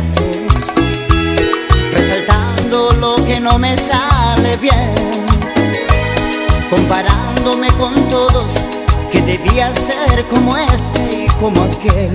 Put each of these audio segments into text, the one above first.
defectos, resaltando lo que no me sale bien, comparándome con todos, que debía ser como este y como aquel.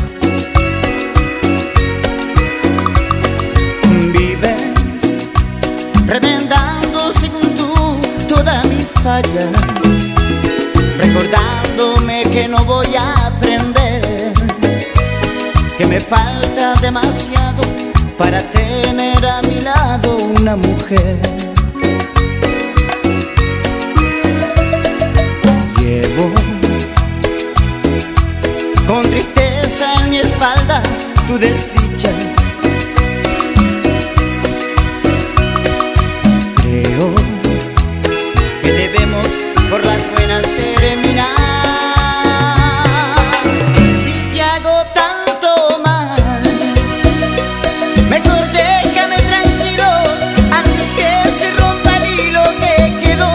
Vives remendando según tú todas mis fallas, recordándome que no voy a aprender, que me falta demasiado para tener a mi lado una mujer. Llevo con tristeza en mi espalda tu desdicha. Creo que debemos por las buenas terminar. Si te hago tanto mal, mejor déjame tranquilo antes que se rompa el hilo que quedó,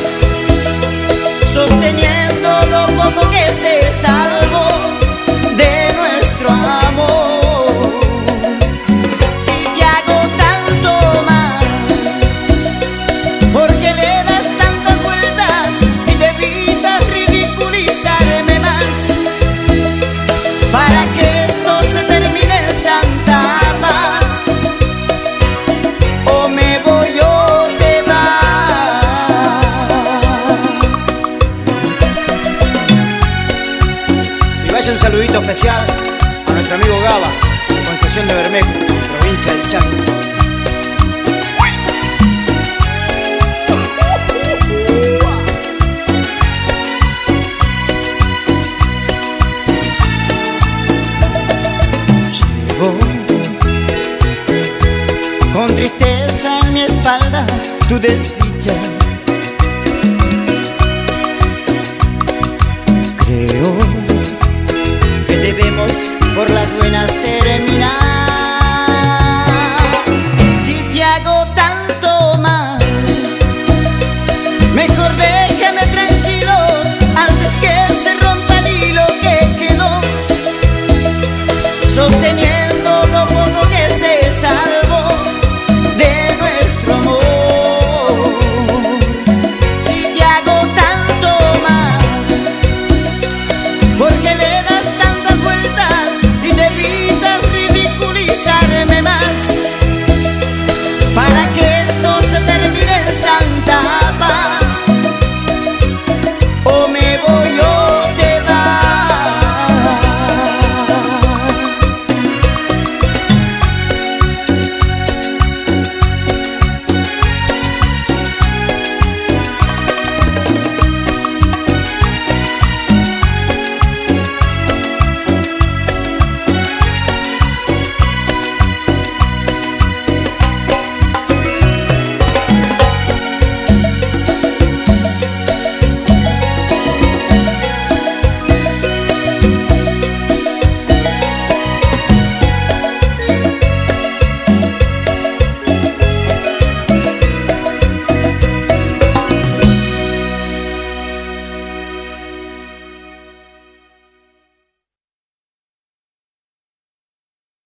sosteniendo lo poco que se salvó de nuestro amor. Si te hago tanto mal, porque le das tantas vueltas y te evitas ridiculizarme más, para que esto se termine en santa paz, o me voy o te vas. Y vaya un saludito especial a nuestro amigo Gaba, de Concesión de Bermejo, provincia del Chaco. Llevo con tristeza en mi espalda tu desdicha. Creo que debemos por las buenas terminar.